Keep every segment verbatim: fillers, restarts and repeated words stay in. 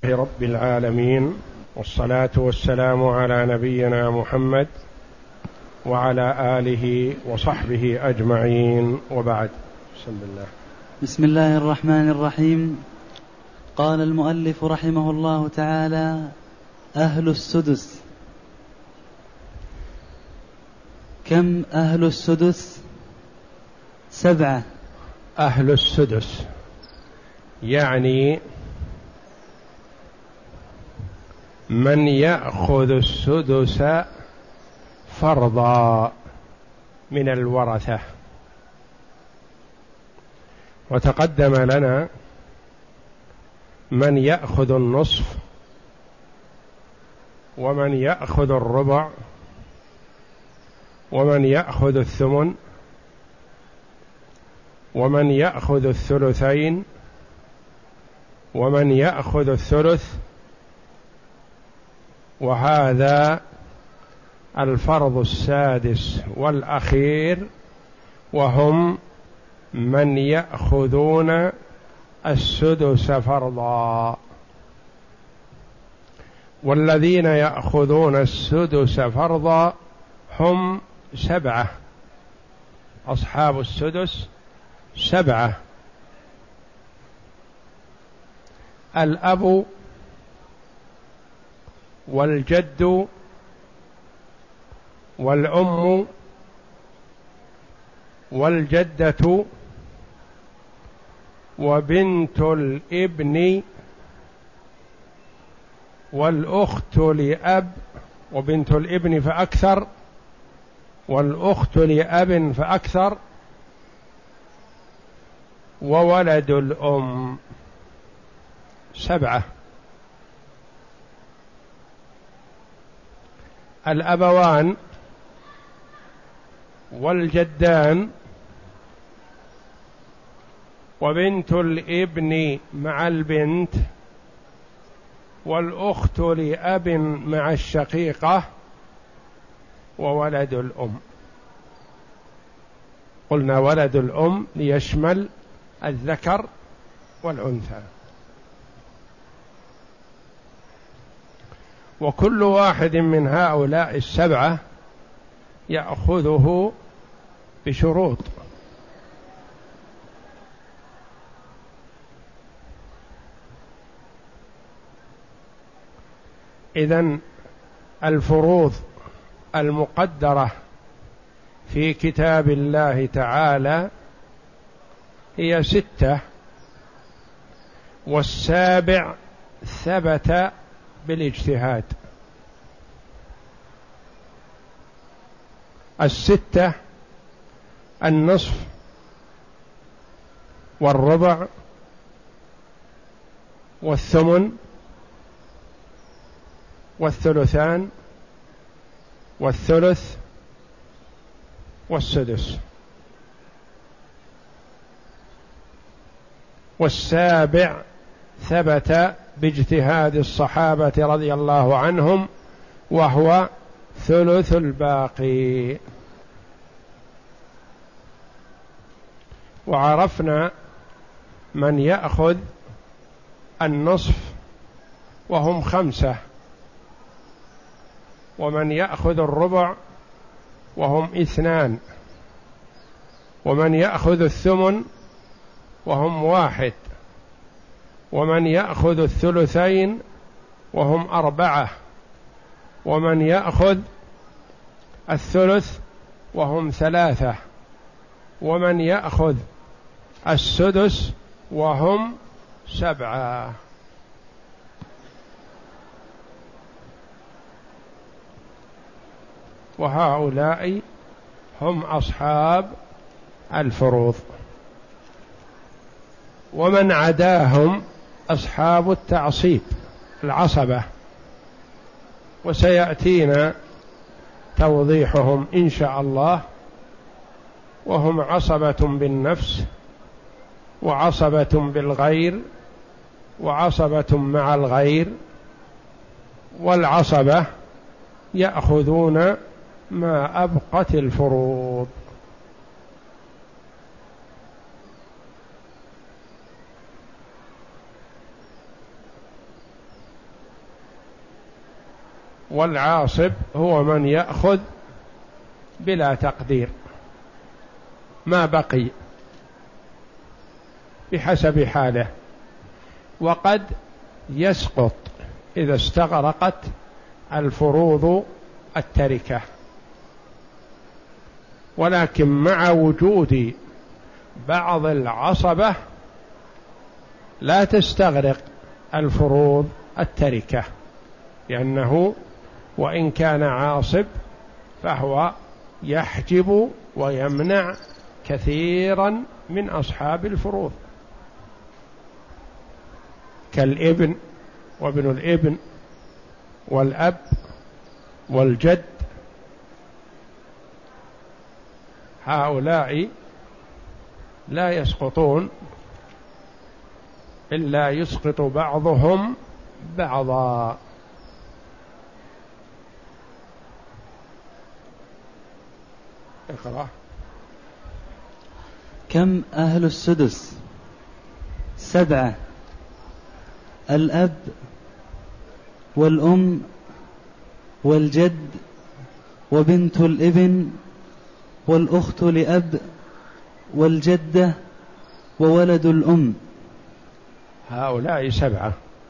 رب العالمين، والصلاة والسلام على نبينا محمد وعلى آله وصحبه أجمعين، وبعد. بسم الله. بسم الله الرحمن الرحيم. قال المؤلف رحمه الله تعالى: أهل السدس. كم أهل السدس؟ سبعة. أهل السدس يعني من يأخذ السدس فرضا من الورثة. وتقدم لنا من يأخذ النصف، ومن يأخذ الربع، ومن يأخذ الثمن، ومن يأخذ الثلثين، ومن يأخذ الثلث. وهذا الفرض السادس والأخير، وهم من يأخذون السدس فرضا. والذين يأخذون السدس فرضا هم سبعة، أصحاب السدس سبعة: الأب والجد والأم والجدة وبنت الابن والأخت لأب، وبنت الابن فأكثر، والأخت لأب فأكثر، وولد الأم. سبعة: الأبوان والجدان وبنت الابن مع البنت والأخت لأب مع الشقيقة وولد الأم. قلنا ولد الأم ليشمل الذكر والأنثى. وكل واحد من هؤلاء السبعة يأخذه بشروط. إذن الفروض المقدرة في كتاب الله تعالى هي ستة، والسابع ثبت بالاجتهاد. الستة: النصف والربع والثمن والثلثان والثلث والسدس. والسابع ثبت باجتهاد الصحابة رضي الله عنهم، وهو ثلث الباقي. وعرفنا من يأخذ النصف وهم خمسة، ومن يأخذ الربع وهم اثنان، ومن يأخذ الثمن وهم واحد، ومن يأخذ الثلثين وهم أربعة، ومن يأخذ الثلث وهم ثلاثة، ومن يأخذ السدس وهم سبعة. وهؤلاء هم أصحاب الفروض. ومن عداهم أصحاب التعصيب، العصبة، وسيأتينا توضيحهم إن شاء الله. وهم عصبة بالنفس، وعصبة بالغير، وعصبة مع الغير. والعصبة يأخذون ما أبقت الفروض. والعاصب هو من يأخذ بلا تقدير ما بقي بحسب حاله، وقد يسقط إذا استغرقت الفروض التركة، ولكن مع وجود بعض العصبة لا تستغرق الفروض التركة، لأنه وإن كان عاصب فهو يحجب ويمنع كثيرا من أصحاب الفروض، كالابن وابن الابن والأب والجد، هؤلاء لا يسقطون إلا يسقط بعضهم بعضا. اقرأ. كم أهل السدس؟ سبعة: الأب والأم والجد وبنت الابن والأخت لأب والجدة وولد الأم. هؤلاء سبعة،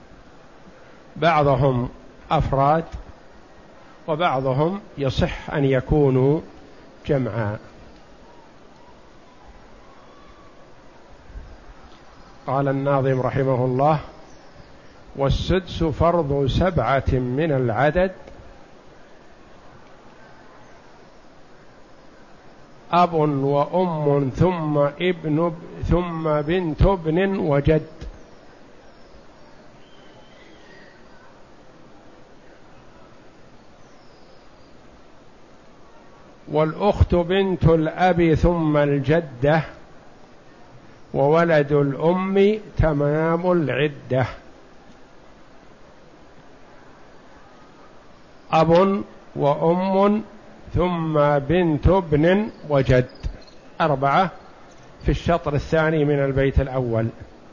بعضهم أفراد وبعضهم يصح أن يكونوا جمعا. قال الناظم رحمه الله: والسدس فرض سبعة من العدد، أب وأم ثم ابن ثم بنت ابن وجد. والأخت بنت الأب ثم الجدة وولد الأم تمام العدة. أب وأم ثم بنت ابن وجد، أربعة في الشطر الثاني من البيت الأول.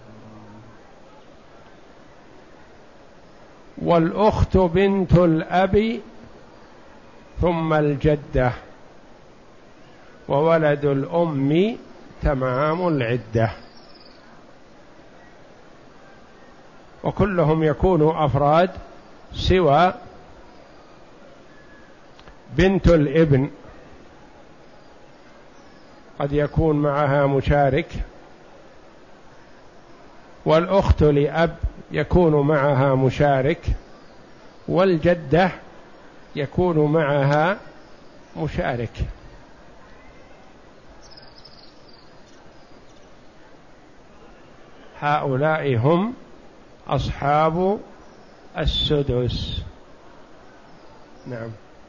والأخت بنت الأب ثم الجدة وولد الأم تمام العدة. وكلهم يكونوا أفراد سوى بنت الابن، قد يكون معها مشارك، والأخت لأب يكون معها مشارك، والجدة يكون معها مشارك. هؤلاء هم أصحاب السدس. نعم.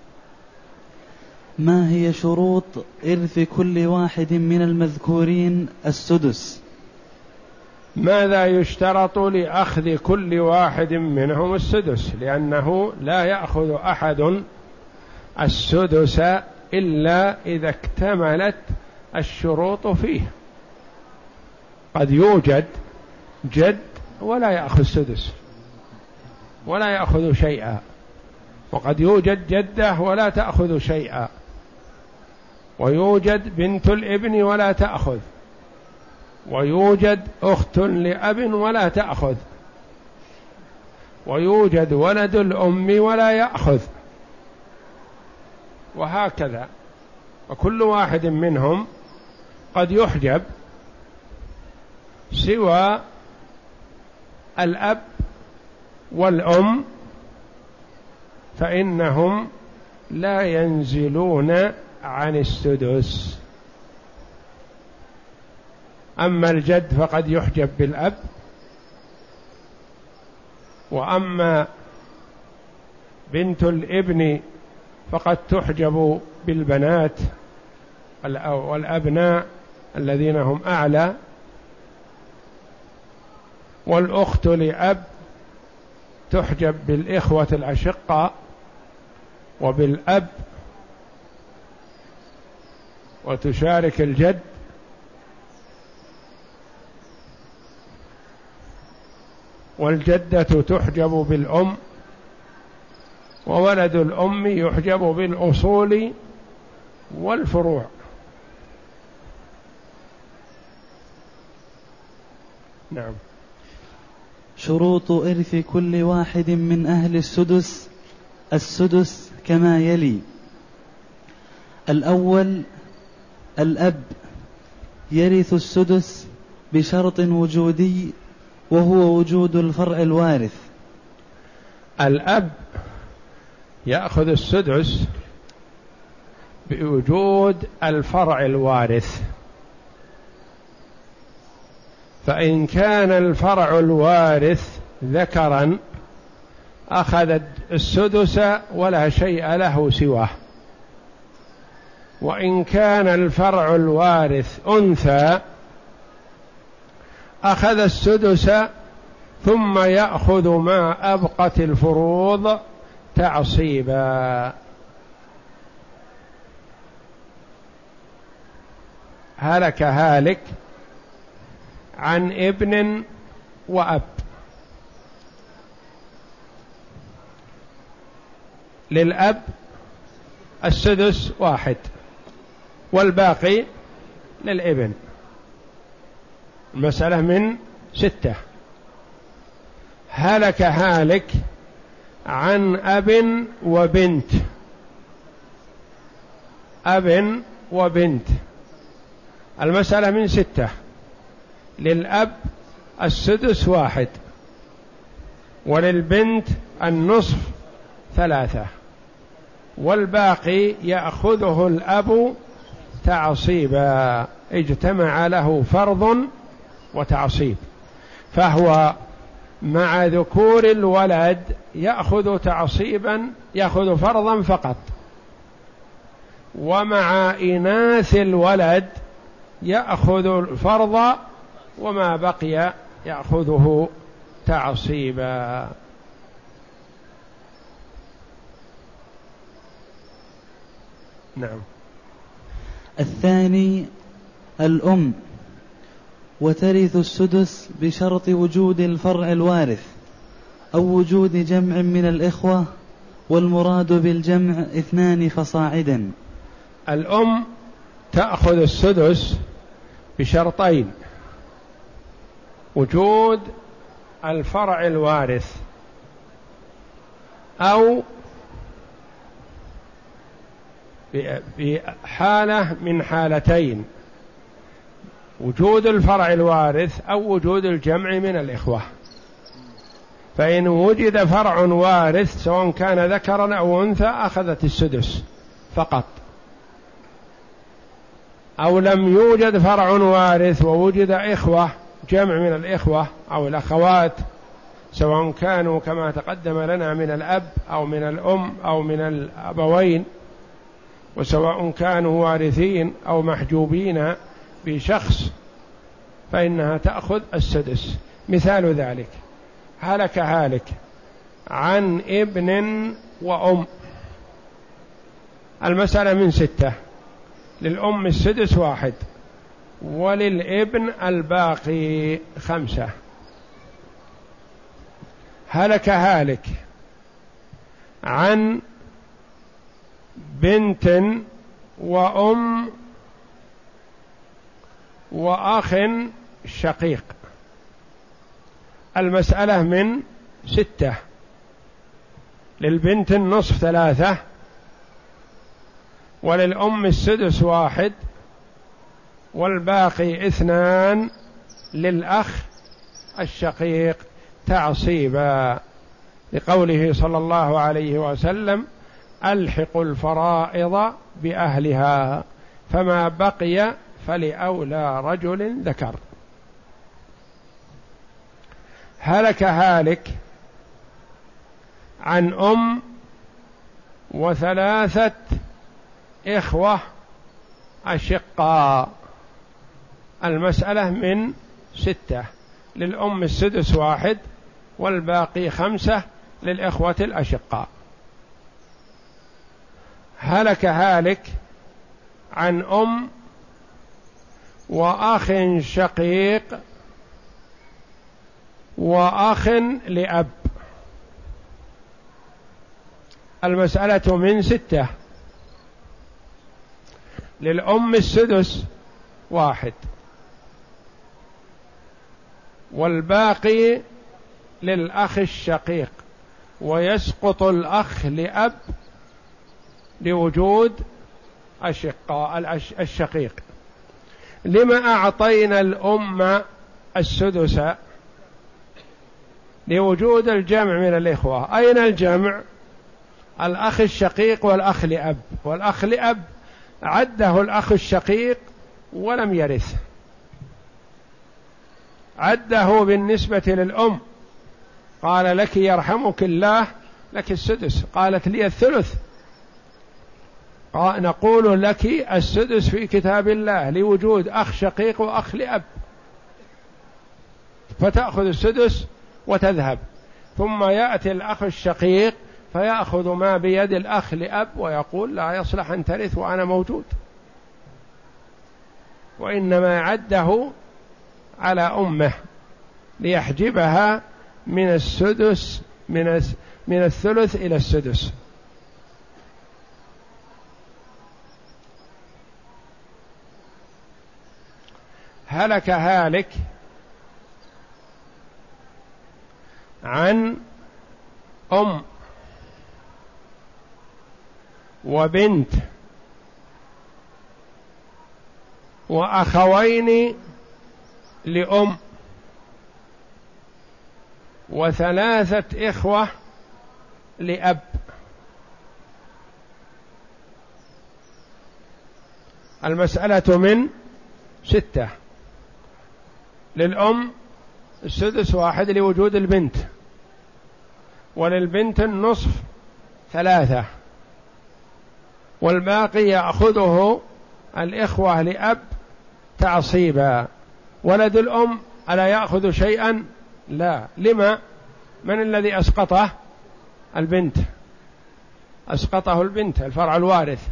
ما هي شروط إرث كل واحد من المذكورين السدس؟ ماذا يشترط لأخذ كل واحد منهم السدس؟ لأنه لا يأخذ أحد السدس إلا إذا اكتملت الشروط فيه. قد يوجد جد ولا يأخذ سدس ولا يأخذ شيئا، وقد يوجد جدة ولا تأخذ شيئا، ويوجد بنت الابن ولا تأخذ، ويوجد أخت لأب ولا تأخذ، ويوجد ولد الأم ولا يأخذ، وهكذا. وكل واحد منهم قد يحجب سوى الأب والأم، فإنهم لا ينزلون عن السدس. أما الجد فقد يحجب بالأب، وأما بنت الابن فقد تحجب بالبنات والأبناء الذين هم أعلى، والأخت لأب تحجب بالإخوة الأشقاء وبالأب وتشارك الجد، والجدة تحجب بالأم وولد الأم يحجب بالأصول والفروع. نعم. شروط إرث كل واحد من أهل السدس السدس كما يلي: الأول الأب يرث السدس بشرط وجودي وهو وجود الفرع الوارث. الأب يأخذ السدس بوجود الفرع الوارث، فإن كان الفرع الوارث ذكرا أخذ السدس ولا شيء له سواه، وإن كان الفرع الوارث أنثى أخذ السدس ثم يأخذ ما أبقت الفروض تعصيبا. هلك هالك عن ابن وأب، للأب السدس واحد والباقي للابن، المسألة من ستة. هلك هالك عن أب وبنت، أب وبنت، المسألة من ستة. للأب السدس واحد وللبنت النصف ثلاثة، والباقي يأخذه الأب تعصيبا، اجتمع له فرض وتعصيب، فهو مع ذكور الولد يأخذ تعصيبا، يأخذ فرضا فقط، ومع إناث الولد يأخذ الفرض وما بقي يأخذه تعصيبا. نعم. الثاني الأم وترث السدس بشرط وجود الفرع الوارث أو وجود جمع من الإخوة، والمراد بالجمع اثنان فصاعدا. الأم تأخذ السدس بشرطين: وجود الفرع الوارث، أو بحالة من حالتين: وجود الفرع الوارث أو وجود الجمع من الإخوة. فإن وجد فرع وارث سواء كان ذكرا أو أنثى أخذت السدس فقط، أو لم يوجد فرع وارث ووجد إخوة، جمع من الإخوة أو الأخوات، سواء كانوا كما تقدم لنا من الأب أو من الأم أو من الأبوين، وسواء كانوا وارثين أو محجوبين بشخص، فإنها تأخذ السدس. مثال ذلك: هلك هالك عن ابن وأم، المسألة من ستة: للأم السدس واحد وللابن الباقي خمسة. هلك هالك عن بنت وأم وأخ شقيق، المسألة من ستة: للبنت النصف ثلاثة وللأم السدس واحد والباقي اثنان للأخ الشقيق تعصيبا، لقوله صلى الله عليه وسلم: ألحقوا الفرائض بأهلها فما بقي فلأولى رجل ذكر. هلك هالك عن أم وثلاثة إخوة أشقاء، المسألة من ستة: للأم السدس واحد والباقي خمسة للإخوة الأشقاء. هلك هالك عن أم وأخ شقيق وأخ لأب، المسألة من ستة. للأم السدس واحد، والباقي للأخ الشقيق، ويسقط الأخ لأب لوجود الشقاء الشقيق. لما أعطينا الأم السدس؟ لوجود الجمع من الإخوة. أين الجمع؟ الأخ الشقيق والأخ لأب، والأخ لأب عده الأخ الشقيق ولم يرث، عده بالنسبة للأم، قال لك يرحمك الله لك السدس، قالت لي الثلث، نقول لك السدس في كتاب الله لوجود أخ شقيق وأخ لأب، فتأخذ السدس وتذهب، ثم يأتي الأخ الشقيق فيأخذ ما بيد الأخ لأب ويقول لا يصلح أن ترث وأنا موجود، وإنما عده على أمه ليحجبها من السدس من من الثلث إلى السدس. هلك هالك عن أم وبنت وأخوين لأم وثلاثة إخوة لأب. المسألة من ستة. للأم السدس واحد لوجود البنت، وللبنت النصف ثلاثة، والباقي يأخذه الإخوة لأب تعصيبا. ولد الأم ألا يأخذ شيئا؟ لا. لما؟ من الذي أسقطه؟ البنت، أسقطه البنت الفرع الوارث.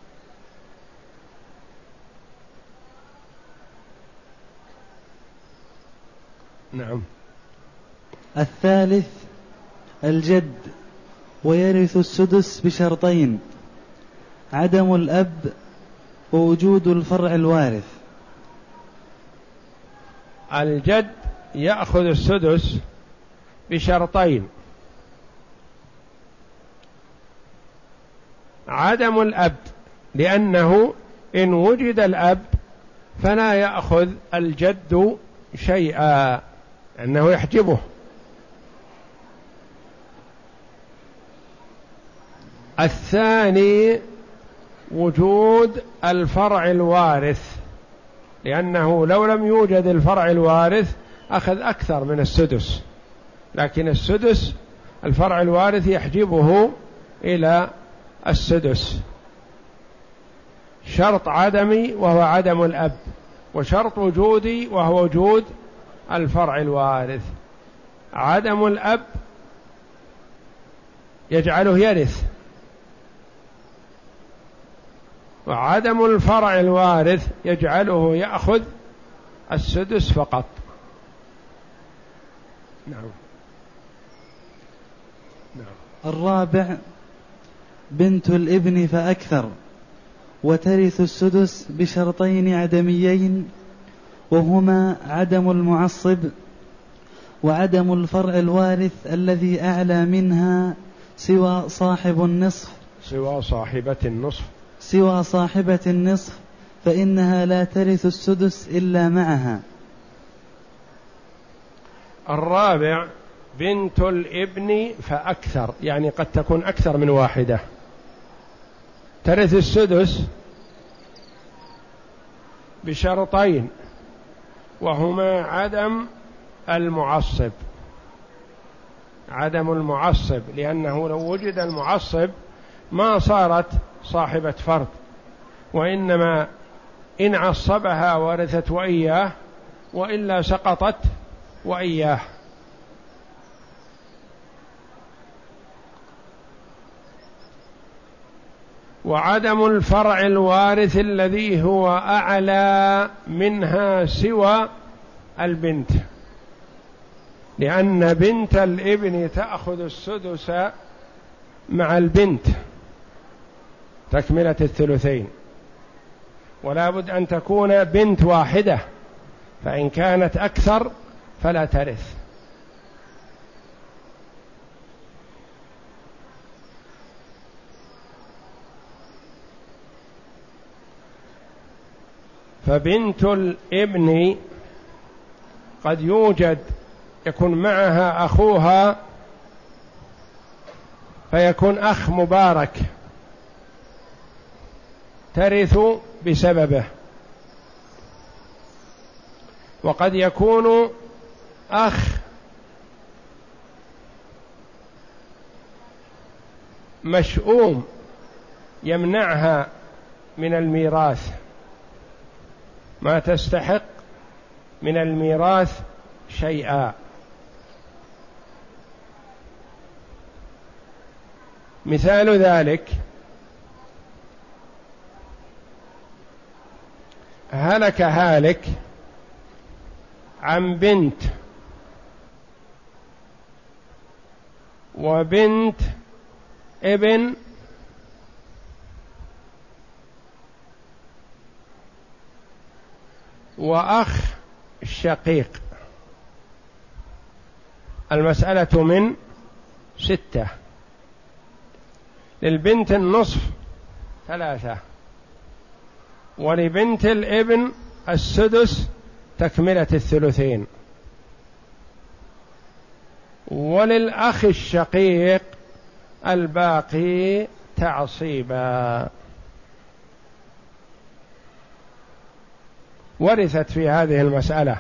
نعم. الثالث الجد، ويرث السدس بشرطين: عدم الأب ووجود الفرع الوارث. الجد يأخذ السدس بشرطين: عدم الأب، لأنه إن وجد الأب فلا يأخذ الجد شيئا، أنه يحجبه. الثاني وجود الفرع الوارث، لأنه لو لم يوجد الفرع الوارث أخذ أكثر من السدس، لكن السدس الفرع الوارث يحجبه إلى السدس. شرط عدمي وهو عدم الأب، وشرط وجودي وهو وجود الفرع الوارث. عدم الأب يجعله يرث، وعدم الفرع الوارث يجعله يأخذ السدس فقط. نعم. نعم. الرابع بنت الابن فأكثر، وترث السدس بشرطين عدميين، وهما عدم المعصب وعدم الفرع الوارث الذي أعلى منها سوى صاحب النصف سوى صاحبة النصف سوى صاحبة النصف فإنها لا ترث السدس إلا معها. الرابع بنت الابن فأكثر، يعني قد تكون أكثر من واحدة، ترث السدس بشرطين، وهما عدم المعصب عدم المعصب لأنه لو وجد المعصب ما صارت صاحبة فرد، وإنما إن عصبها ورثت وإياه، وإلا سقطت وإياه. وعدم الفرع الوارث الذي هو أعلى منها سوى البنت، لأن بنت الابن تأخذ السدس مع البنت تكملة الثلثين، ولا بد أن تكون بنت واحدة، فإن كانت أكثر فلا ترث. فبنت الابن قد يوجد يكون معها أخوها فيكون أخ مبارك ترث بسببه، وقد يكون أخ مشؤوم يمنعها من الميراث، ما تستحق من الميراث شيئا. مثال ذلك هلك هالك عن بنت وبنت ابن وأخ شقيق. المسألة من ستة، للبنت النصف ثلاثة، ولبنت الابن السدس تكملة الثلثين، وللأخ الشقيق الباقي تعصيبا. ورثت في هذه المسألة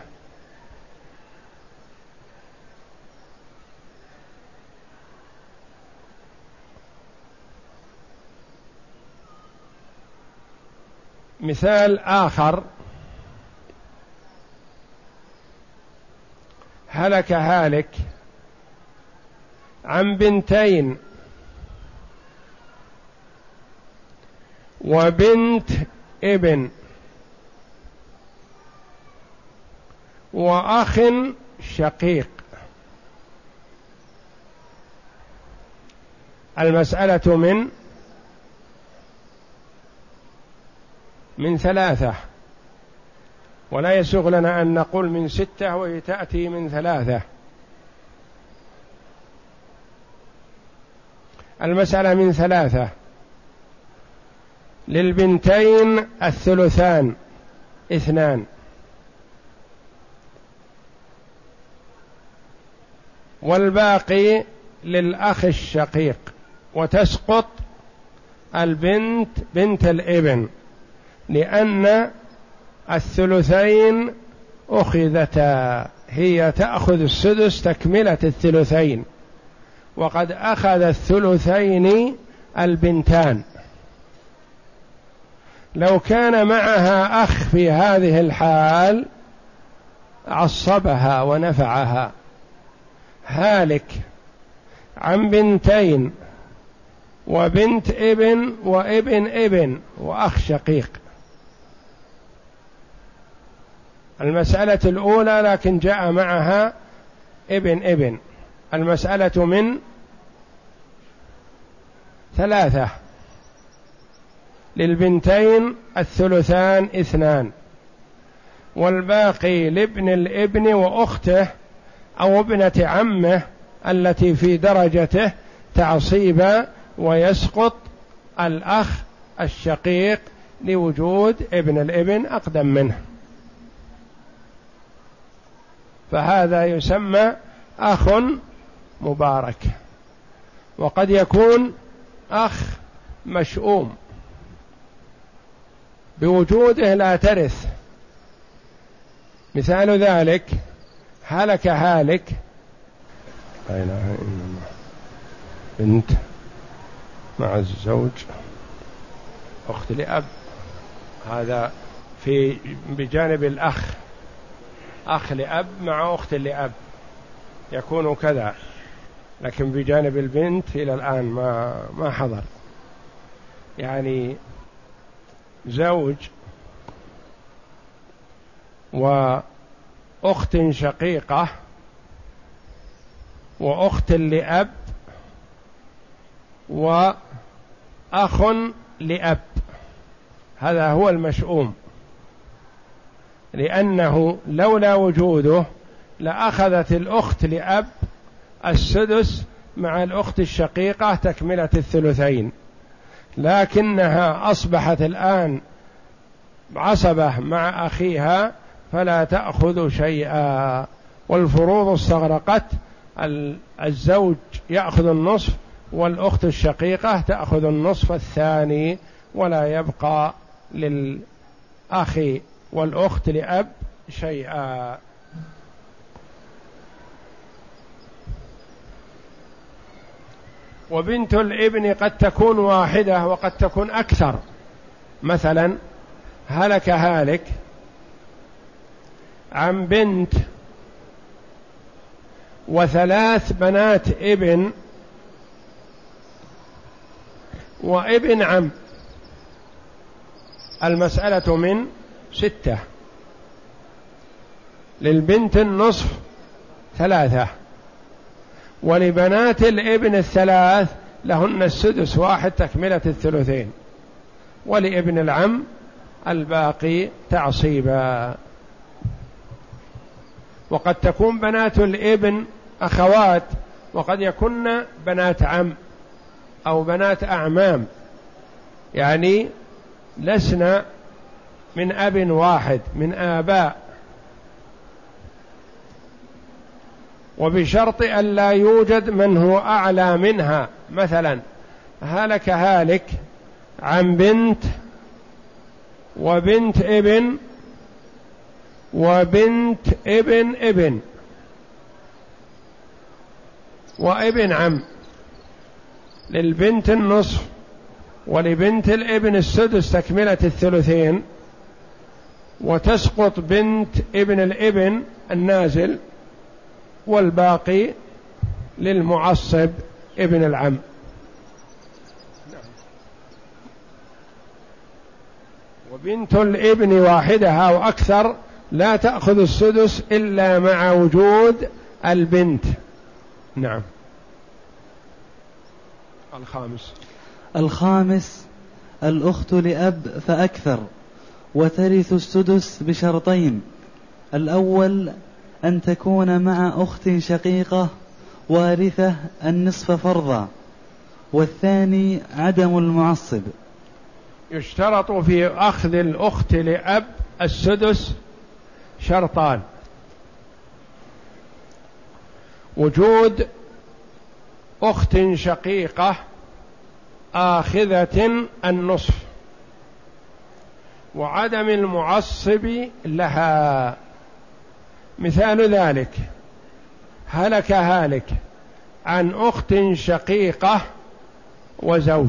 مثال آخر، هلك هالك عن بنتين وبنت ابن وأخ شقيق. المسألة من من ثلاثة، ولا يسوغ لنا أن نقول من ستة وهي تأتي من ثلاثة. المسألة من ثلاثة، للبنتين الثلثان اثنان، والباقي للأخ الشقيق، وتسقط البنت بنت الابن لأن الثلثين أخذتا، هي تأخذ السدس تكملة الثلثين، وقد أخذ الثلثين البنتان. لو كان معها أخ في هذه الحال عصبها ونفعها. هالك عن بنتين وبنت ابن وابن ابن وأخ شقيق. المسألة الأولى لكن جاء معها ابن ابن. المسألة من ثلاثة، للبنتين الثلثان اثنان، والباقي لابن الابن وأخته أو ابنة عمه التي في درجته تعصيبا، ويسقط الأخ الشقيق لوجود ابن الابن أقدم منه، فهذا يسمى أخ مبارك. وقد يكون أخ مشؤوم بوجوده لا ترث. مثال ذلك هلك هالك لا إله إلا الله بنت مع الزوج أخت لأب، هذا في بجانب الأخ، أخ لأب مع أخت لأب يكون كذا، لكن بجانب البنت إلى الآن ما ما حضر. يعني زوج وأخت شقيقة وأخت لأب وأخ لأب، هذا هو المشؤوم، لأنه لولا وجوده لأخذت الأخت لأب السدس مع الأخت الشقيقة تكملة الثلثين، لكنها أصبحت الآن عصبة مع أخيها فلا تأخذ شيئا، والفروض استغرقت، الزوج يأخذ النصف والأخت الشقيقة تأخذ النصف الثاني، ولا يبقى للأخ والأخت لأب شيئا. وبنت الابن قد تكون واحدة وقد تكون أكثر، مثلا هلك هالك عن بنت وثلاث بنات ابن وابن عم، المسألة من ستة، للبنت النصف ثلاثة، ولبنات الابن الثلاث لهن السدس واحد تكملة الثلثين، ولابن العم الباقي تعصيبا. وقد تكون بنات الابن أخوات، وقد يكن بنات عم أو بنات أعمام، يعني لسنا من أب واحد، من آباء، وبشرط أن لا يوجد من هو أعلى منها. مثلا هلك هالك عن بنت وبنت ابن وبنت ابن ابن وابن عم، للبنت النصف ولبنت الابن السدس تكملة الثلثين، وتسقط بنت ابن الابن النازل، والباقي للمعصب ابن العم. وبنت الابن واحدة أو أكثر لا تأخذ السدس إلا مع وجود البنت. نعم. الخامس الخامس الأخت لأب فأكثر، وترث السدس بشرطين: الأول أن تكون مع أخت شقيقة وارثة النصف فرضا، والثاني عدم المعصب. يشترط في أخذ الأخت لأب السدس شرطان: وجود أخت شقيقة آخذة النصف، وعدم المعصب لها. مثال ذلك: هلك هالك عن أخت شقيقة وزوج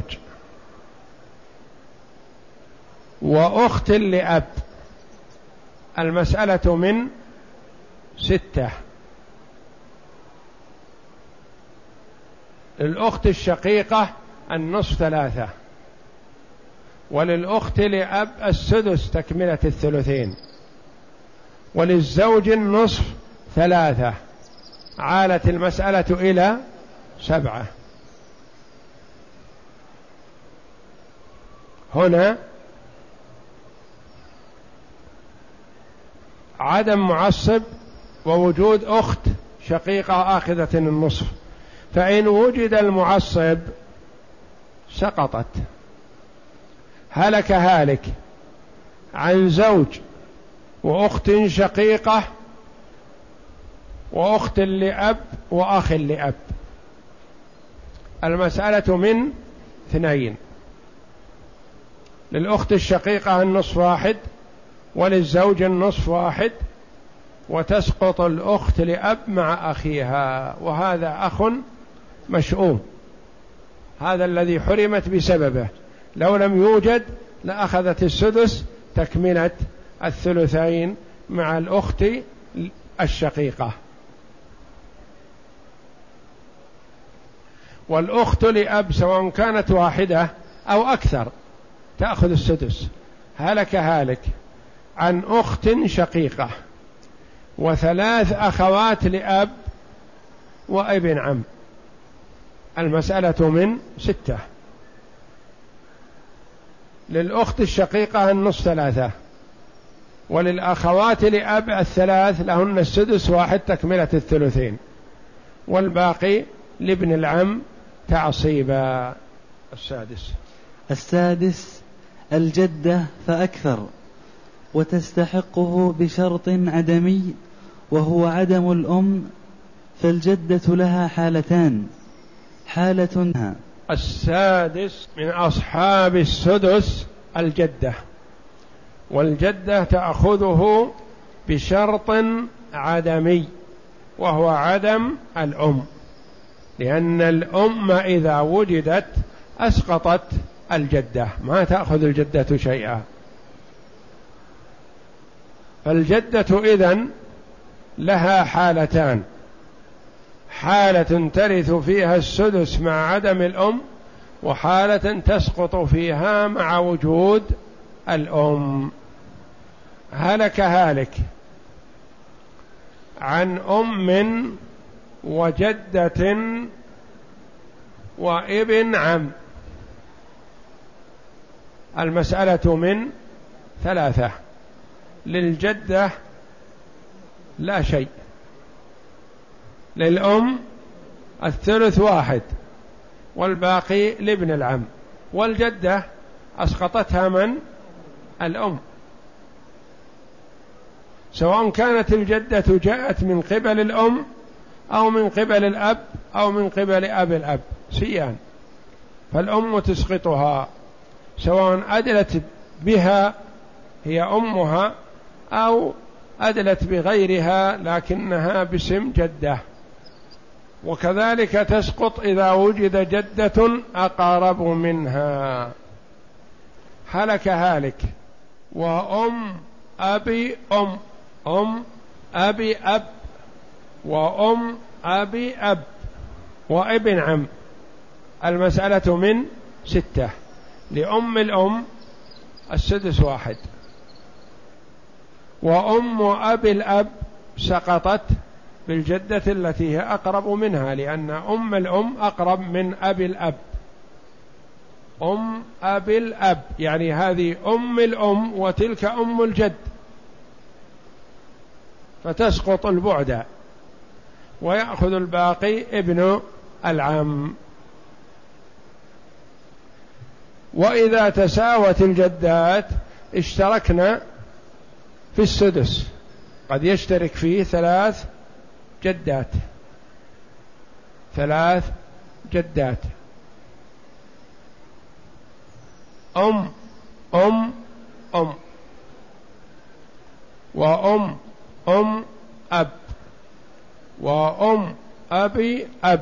وأخت لأب، المسألة من ستة. للأخت الشقيقة النصف ثلاثة، وللأخت لأب السدس تكملة الثلثين، وللزوج النصف ثلاثة، عالت المسألة إلى سبعة. هنا عدم معصب ووجود أخت شقيقة آخذة النصف، فإن وجد المعصب سقطت. هلك هالك عن زوج وأخت شقيقة وأخت لأب وأخ لأب، المسألة من اثنين: للأخت الشقيقة النصف واحد، وللزوج النصف واحد، وتسقط الأخت لأب مع أخيها، وهذا أخ مشؤوم، هذا الذي حرمت بسببه، لو لم يوجد لأخذت السدس تكملة الثلثين مع الأخت الشقيقة. والأخت لأب سواء كانت واحدة أو أكثر تأخذ السدس. هلك هالك عن أخت شقيقة وثلاث أخوات لأب وابن عم، المسألة من ستة. للأخت الشقيقة النصف ثلاثة، وللأخوات لأب الثلاث لهن السدس واحد تكملة الثلثين، والباقي لابن العم تعصيبا. السادس السادس الجدة فأكثر، وتستحقه بشرط عدمي وهو عدم الأم، فالجدة لها حالتان: حالة. السادس من أصحاب السدس الجدة، والجدة تأخذه بشرط عدمي وهو عدم الأم، لأن الأم إذا وجدت أسقطت الجدة، ما تأخذ الجدة شيئا. فالجدة إذن لها حالتان: حالة ترث فيها السدس مع عدم الأم، وحالة تسقط فيها مع وجود الأم. هلك هالك عن أم وجدة وابن عم. المسألة من ثلاثة: للجدة لا شيء، للأم الثلث واحد، والباقي لابن العم، والجدة أسقطتها من؟ الأم، سواء كانت الجدة جاءت من قبل الأم أو من قبل الأب أو من قبل أب الأب سيان، فالأم تسقطها، سواء أدلت بها هي أمها أو أدلت بغيرها لكنها باسم جدة. وكذلك تسقط إذا وجد جدة أقرب منها. هلك هالك وأم أبي أم، أم أبي أب، وأم أبي أب، وابن عم. المسألة من ستة: لأم الأم السدس واحد، وأم أبي الأب سقطت بالجدة التي هي أقرب منها، لأن أم الأم أقرب من أبي الأب. أم أبي الأب يعني هذه أم الأم وتلك أم الجد، فتسقط البعد، ويأخذ الباقي ابن العم. وإذا تساوت الجدات اشتركنا في السدس، قد يشترك فيه ثلاث جدات، ثلاث جدات: أم أم أم، وأم أم أب، وأم أبي أب،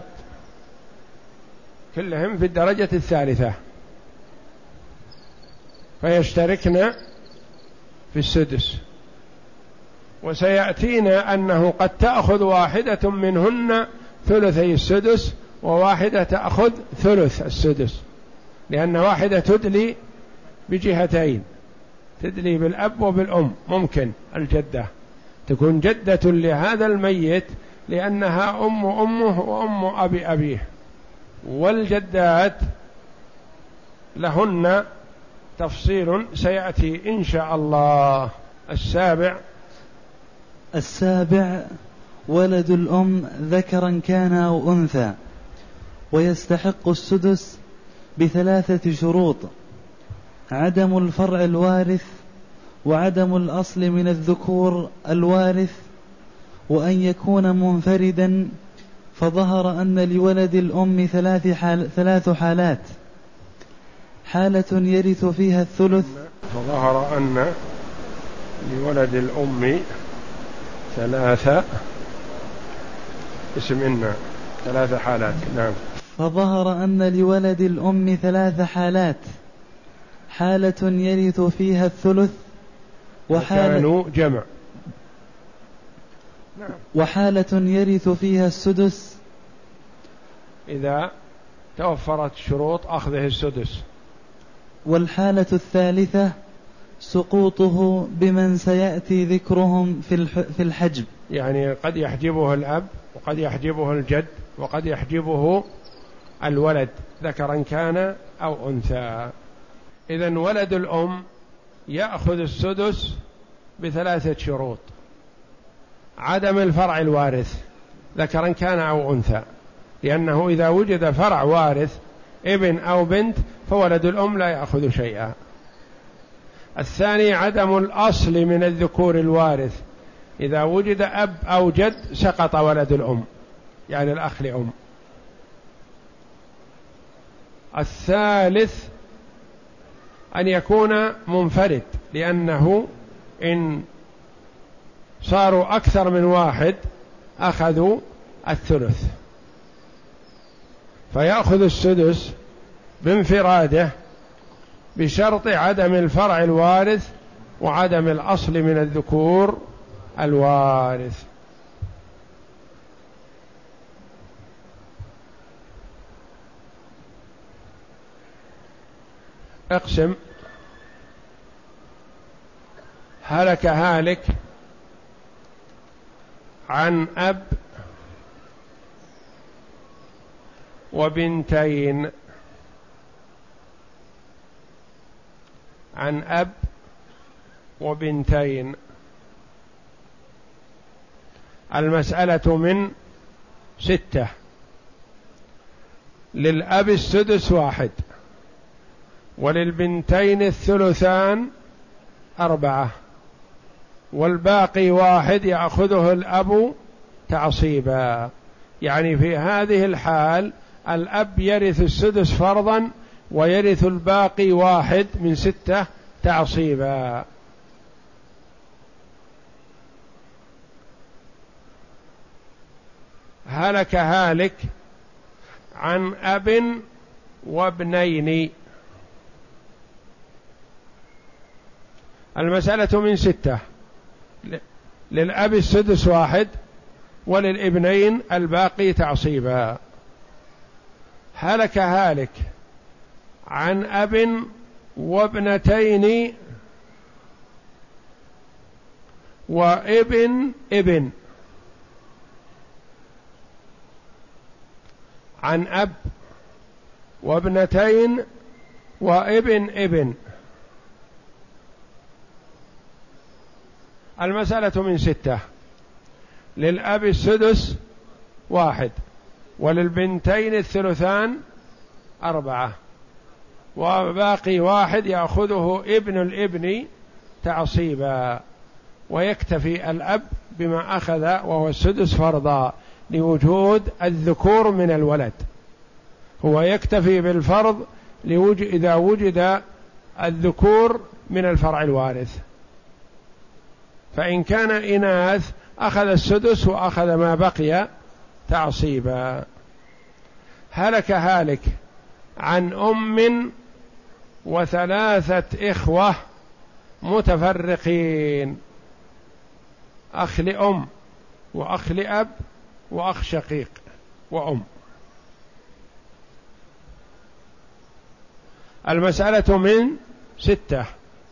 كلهم في الدرجة الثالثة، فيشتركن في السدس. وسيأتينا أنه قد تأخذ واحدة منهن ثلثي السدس، وواحدة تأخذ ثلث السدس، لأن واحدة تدلي بجهتين، تدلي بالأب وبالأم. ممكن الجدة تكون جدة لهذا الميت لأنها أم أمه وأم أبي أبيه، والجدات لهن تفصيل سيأتي إن شاء الله. السابع السابع ولد الأم ذكرا كان أو أنثى، ويستحق السدس بثلاثة شروط: عدم الفرع الوارث، وعدم الأصل من الذكور الوارث، وأن يكون منفردا. فظهر أن لولد الأم ثلاث, حال ثلاث حالات: حالة يرث فيها الثلث. فظهر أن لولد الأم ثلاثة اسم إن ثلاث حالات. نعم. فظهر أن لولد الأم ثلاث حالات: حالة يرث فيها الثلث، وحالة جمع، نعم. وحالة يرث فيها السدس إذا توفرت شروط أخذه السدس. والحالة الثالثة سقوطه بمن سيأتي ذكرهم في الحجب، يعني قد يحجبه الأب، وقد يحجبه الجد، وقد يحجبه الولد ذكرا كان أو أنثى. إذن ولد الأم يأخذ السدس بثلاثة شروط: عدم الفرع الوارث ذكرا كان أو أنثى، لأنه إذا وجد فرع وارث ابن أو بنت فولد الأم لا يأخذ شيئا. الثاني عدم الأصل من الذكور الوارث، إذا وجد أب أو جد سقط ولد الأم، يعني الأخ لأم. الثالث أن يكون منفرد، لأنه إن صاروا أكثر من واحد أخذوا الثلث، فيأخذ السدس بانفراده بشرط عدم الفرع الوارث وعدم الأصل من الذكور الوارث. اقسم. هلك هالك عن أب وبنتين، عن أب وبنتين. المسألة من ستة. للأب السدس واحد، وللبنتين الثلثان أربعة، والباقي واحد يأخذه الأب تعصيبا. يعني في هذه الحال الأب يرث السدس فرضا ويرث الباقي واحد من ستة تعصيبا. هلك هالك عن أب وابنين. المسألة من ستة. للأب السدس واحد، وللابنين الباقي تعصيبا. هلك هالك عن أب وابنتين وابن ابن. عن أب وابنتين وابن ابن. المسألة من ستة. للأب السدس واحد، وللبنتين الثلثان أربعة، وباقي واحد يأخذه ابن الابن تعصيبا، ويكتفي الأب بما أخذ وهو السدس فرضا لوجود الذكور من الولد. هو يكتفي بالفرض لوجد إذا وجد الذكور من الفرع الوارث، فإن كان إناث أخذ السدس وأخذ ما بقي تعصيبا. هلك هالك عن أم وثلاثة إخوة متفرقين، أخ لأم وأخ لأب وأخ شقيق وأم. المسألة من ستة.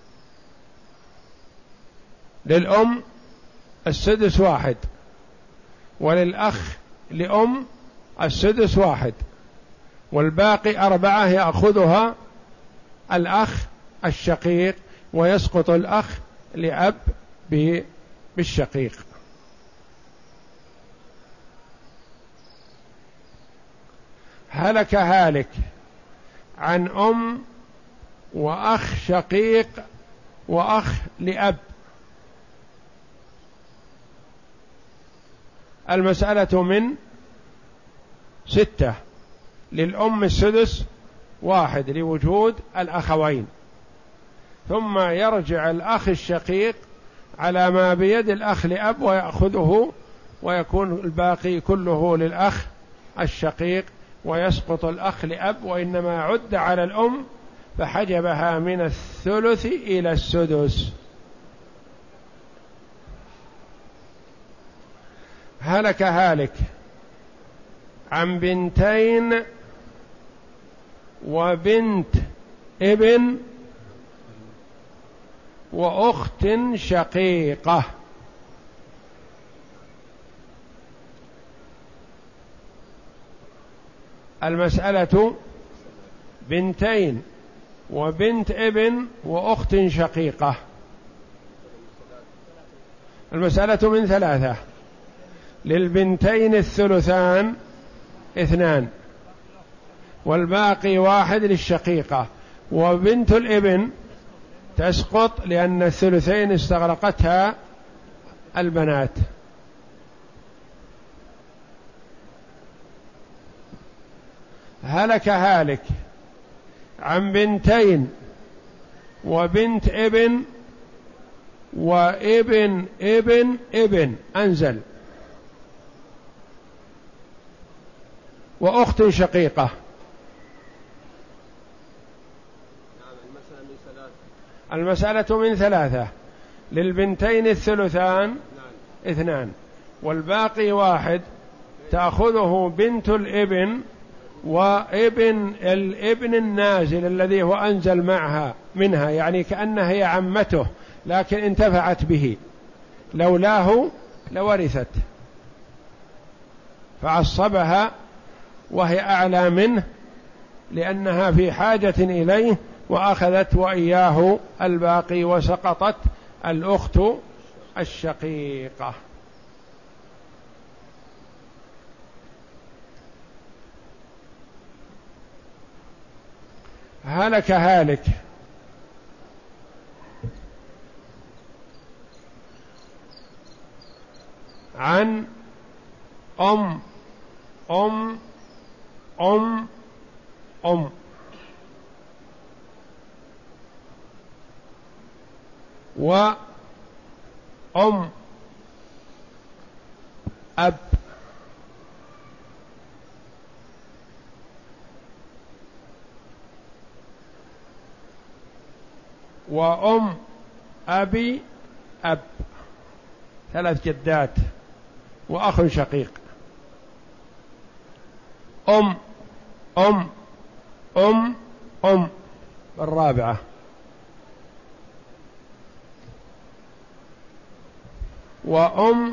للأم السدس واحد، وللأخ لأم السدس واحد، والباقي أربعة يأخذها الأخ الشقيق، ويسقط الأخ لأب بالشقيق. هلك هالك عن أم وأخ شقيق وأخ لأب. المسألة من ستة. للأم السدس واحد لوجود الأخوين، ثم يرجع الأخ الشقيق على ما بيد الأخ لأب ويأخذه، ويكون الباقي كله للأخ الشقيق، ويسقط الأخ لأب، وإنما عد على الأم فحجبها من الثلث إلى السدس. هلك هالك عن بنتين وبنت ابن وأخت شقيقة. المسألة بنتين وبنت ابن وأخت شقيقة. المسألة من ثلاثة: للبنتين الثلثان اثنان، والباقي واحد للشقيقة، وبنت الابن تسقط لأن الثلثين استغرقتها البنات. هلك هالك عن بنتين وبنت ابن وابن ابن ابن أنزل، وأخت شقيقة. المسألة من ثلاثة: للبنتين الثلثان اثنان، والباقي واحد تأخذه بنت الابن وابن الابن النازل الذي هو أنزل معها منها، يعني كأنها هي عمته لكن انتفعت به، لولاه لورثت، فعصبها وهي أعلى منه لأنها في حاجة إليه، وأخذت وإياه الباقي، وسقطت الأخت الشقيقة. هلك هالك عن أم أم أم أم وأم أب وأم أبي أب، ثلاث جدات وأخ شقيق. أم أم أم أم الرابعة. وأم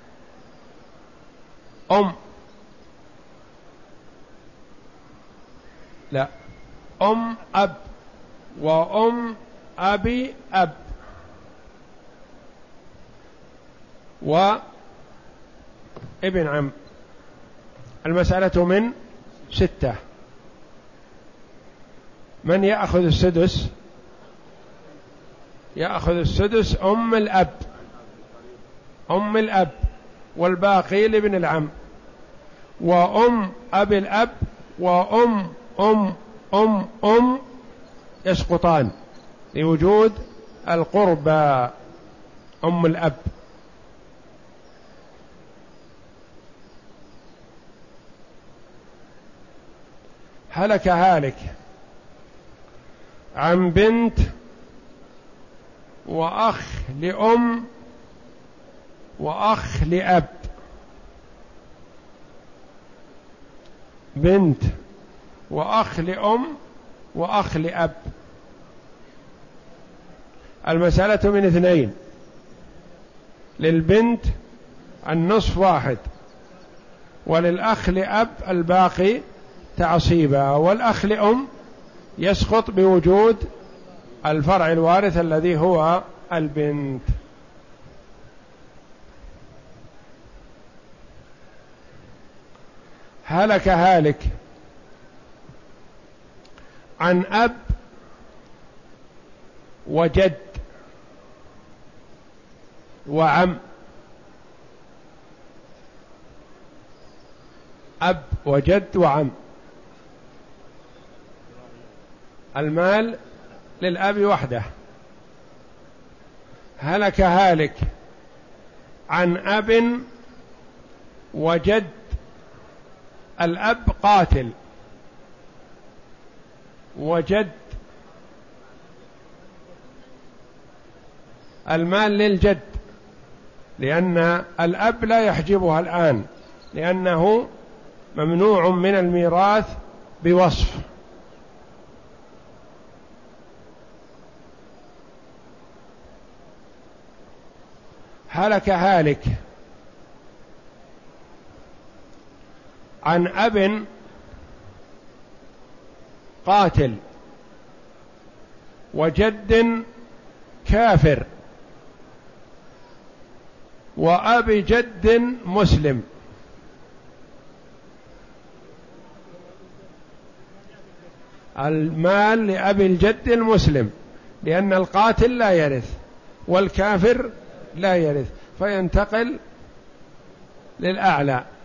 أم لا أم أب وأم أبي أب وابن عم. المسألة من ستة: من يأخذ السدس؟ يأخذ السدس أم الأب، أم الأب، والباقي لابن العم، وأم أبي الأب وأم أم أم أم يسقطان لوجود القربى أم الأب. هلك هالك عن بنت وأخ لأم وأخ لأب. بنت وأخ لأم وأخ لأب. المسألة من اثنين: للبنت النصف واحد، وللأخ لأب الباقي تعصيبا، والأخ لأم يسقط بوجود الفرع الوارث الذي هو البنت. هلك هالك عن أب وجد وعم. أب وجد وعم. المال للأب وحده. هلك هالك عن أب وجد، الأب قاتل وجد، المال للجد لأن الأب لا يحجبها الآن لأنه ممنوع من الميراث بوصف. هلك هالك عن أب قاتل وجد كافر وأب جد مسلم، المال لأبي الجد المسلم، لأن القاتل لا يرث والكافر لا يرث، فينتقل للأعلى.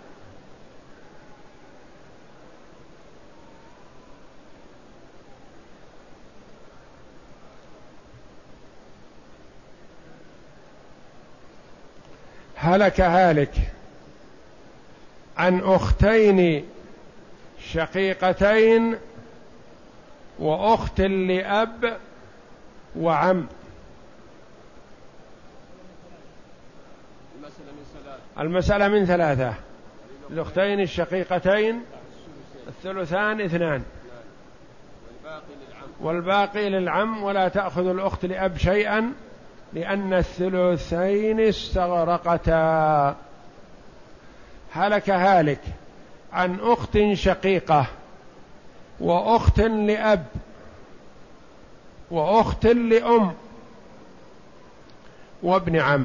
هلك هالك عن أختين شقيقتين وأخت لأب وعم. المسألة من ثلاثة: الأختين الشقيقتين الثلثان اثنان، والباقي للعم، ولا تأخذ الأخت لأب شيئا لأن الثلثين استغرقتا. هلك هالك عن أخت شقيقة وأخت لأب وأخت لأم وابن عم.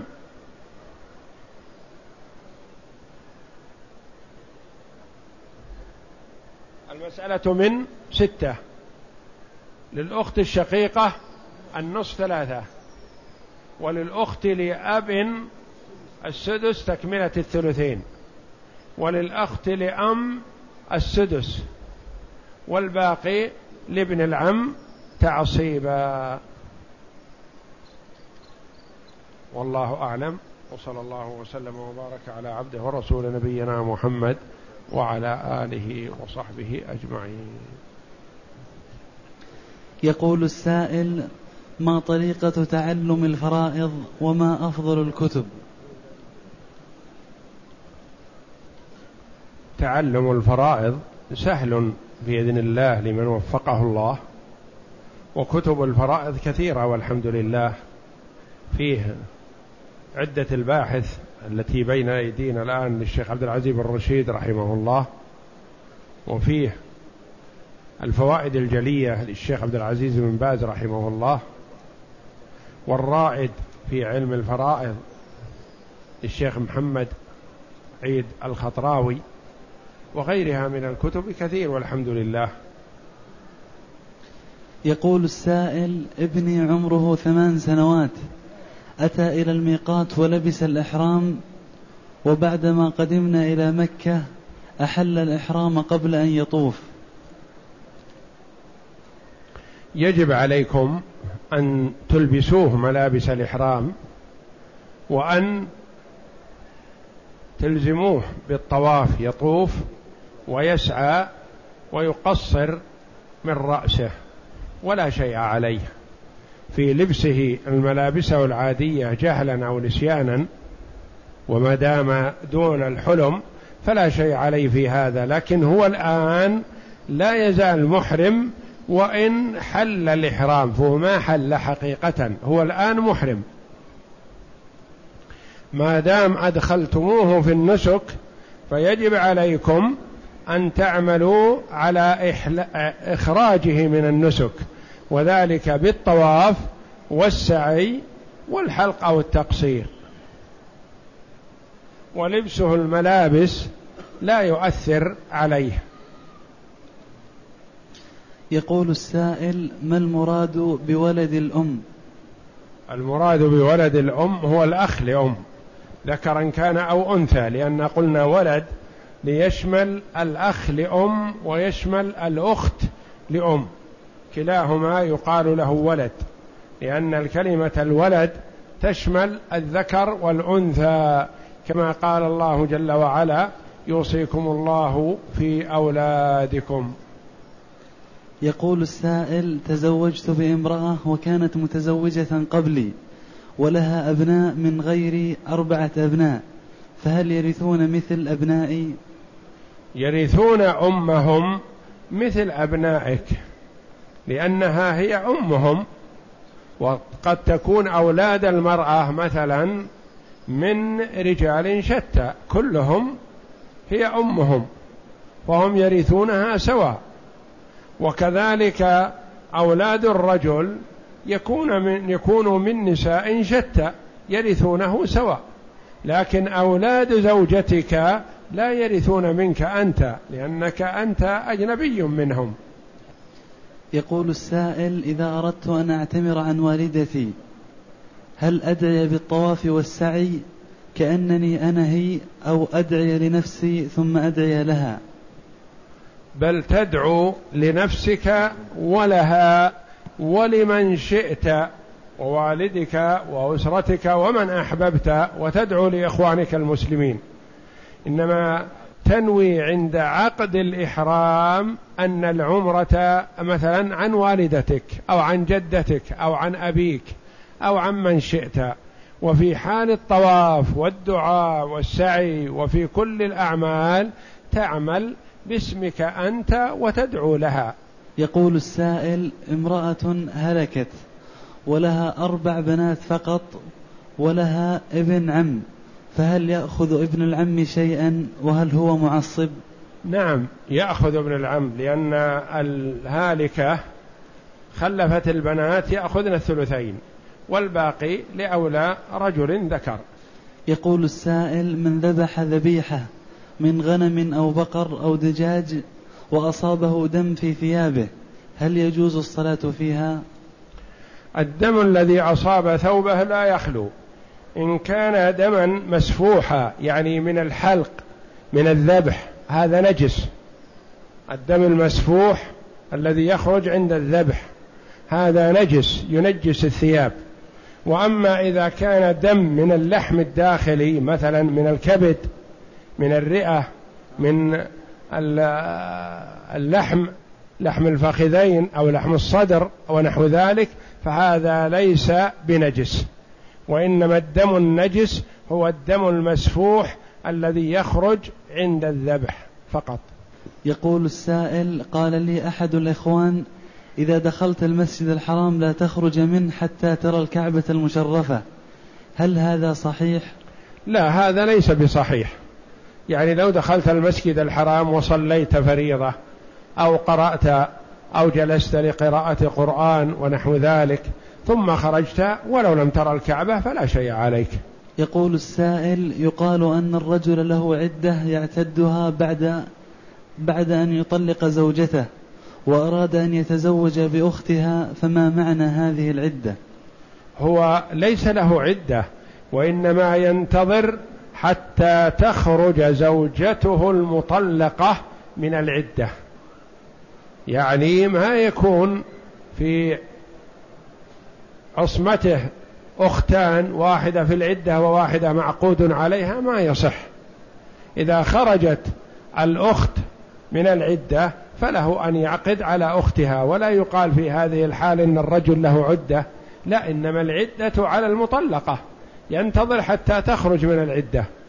المسألة من ستة: للأخت الشقيقة النصف ثلاثة، وللأخت لأب السدس تكملة الثلثين، وللأخت لأم السدس، والباقي لابن العم تعصيبا. والله أعلم، وصلى الله وسلم وبارك على عبده ورسول نبينا محمد وعلى آله وصحبه أجمعين. يقول السائل: ما طريقة تعلم الفرائض وما أفضل الكتب؟ تعلم الفرائض سهل بإذن الله لمن وفقه الله، وكتب الفرائض كثيرة والحمد لله، فيه عدة الباحث التي بين أيدينا الآن للشيخ عبد العزيز بن رشيد رحمه الله، وفيه الفوائد الجلية للشيخ عبد العزيز بن باز رحمه الله، والرائد في علم الفرائض للشيخ محمد عيد الخطراوي، وغيرها من الكتب كثير والحمد لله. يقول السائل: ابني عمره ثمان سنوات، أتى إلى الميقات ولبس الإحرام، وبعدما قدمنا إلى مكة أحل الإحرام قبل أن يطوف. يجب عليكم أن تلبسوه ملابس الإحرام، وأن تلزموه بالطواف، يطوف ويسعى ويقصر من رأسه، ولا شيء عليه في لبسه الملابس العادية جهلا أو نسيانا، وما دام دون الحلم فلا شيء عليه في هذا. لكن هو الآن لا يزال محرم، وإن حل الإحرام فهو ما حل حقيقة، هو الآن محرم. ما دام أدخلتموه في النسك فيجب عليكم أن تعملوا على إخراجه من النسك، وذلك بالطواف والسعي والحلق أو التقصير. ولبسه الملابس لا يؤثر عليه. يقول السائل: ما المراد بولد الأم؟ المراد بولد الأم هو الأخ لأم، ذكرا كان أو أنثى، لأن قلنا ولد ليشمل الأخ لأم ويشمل الأخت لأم، كلاهما يقال له ولد، لأن الكلمة الولد تشمل الذكر والأنثى، كما قال الله جل وعلا: يوصيكم الله في أولادكم. يقول السائل: تزوجت بامرأة وكانت متزوجة قبلي ولها أبناء من غير أربعة أبناء، فهل يرثون مثل أبنائي؟ يرثون أمهم مثل أبنائك، لأنها هي أمهم. وقد تكون أولاد المرأة مثلا من رجال شتى كلهم هي أمهم، فهم يرثونها سواء. وكذلك أولاد الرجل يكون من يكونوا من نساء شتى يرثونه سواء، لكن أولاد زوجتك لا يرثون منك أنت، لأنك أنت أجنبي منهم. يقول السائل: إذا أردت أن أعتمر عن والدتي هل أدعي بالطواف والسعي كأنني أنا هي، أو أدعي لنفسي ثم أدعي لها؟ بل تدعو لنفسك ولها ولمن شئت، ووالدك وأسرتك ومن أحببت، وتدعو لإخوانك المسلمين. إنما تنوي عند عقد الإحرام أن العمرة مثلا عن والدتك أو عن جدتك أو عن أبيك أو عن من شئت، وفي حال الطواف والدعاء والسعي وفي كل الأعمال تعمل باسمك أنت وتدعو لها. يقول السائل: امرأة هلكت ولها أربع بنات فقط ولها ابن عم، فهل يأخذ ابن العم شيئا وهل هو معصب؟ نعم يأخذ ابن العم، لأن الهالكة خلفت البنات يأخذن الثلثين والباقي لأولى رجل ذكر. يقول السائل: من ذبح ذبيحة من غنم أو بقر أو دجاج وأصابه دم في ثيابه هل يجوز الصلاة فيها؟ الدم الذي أصاب ثوبه لا يخلو، إن كان دما مسفوحا يعني من الحلق من الذبح هذا نجس، الدم المسفوح الذي يخرج عند الذبح هذا نجس ينجس الثياب. وأما إذا كان دم من اللحم الداخلي مثلا من الكبد من الرئة من اللحم لحم الفخذين أو لحم الصدر ونحو ذلك فهذا ليس بنجس، وإنما الدم النجس هو الدم المسفوح الذي يخرج عند الذبح فقط. يقول السائل: قال لي أحد الإخوان: إذا دخلت المسجد الحرام لا تخرج منه حتى ترى الكعبة المشرفة، هل هذا صحيح؟ لا، هذا ليس بصحيح. يعني لو دخلت المسجد الحرام وصليت فريضة أو قرأت أو جلست لقراءة قرآن ونحو ذلك ثم خرجت ولو لم ترى الكعبة فلا شيء عليك. يقول السائل: يقال أن الرجل له عدة يعتدها بعد بعد أن يطلق زوجته وأراد أن يتزوج بأختها، فما معنى هذه العدة؟ هو ليس له عدة، وإنما ينتظر حتى تخرج زوجته المطلقة من العدة. يعني ما يكون في عصمته أختان واحدة في العدة وواحدة معقود عليها ما يصح. إذا خرجت الأخت من العدة فله أن يعقد على أختها، ولا يقال في هذه الحال إن الرجل له عدة، لا، إنما العدة على المطلقة، ينتظر حتى تخرج من العدة.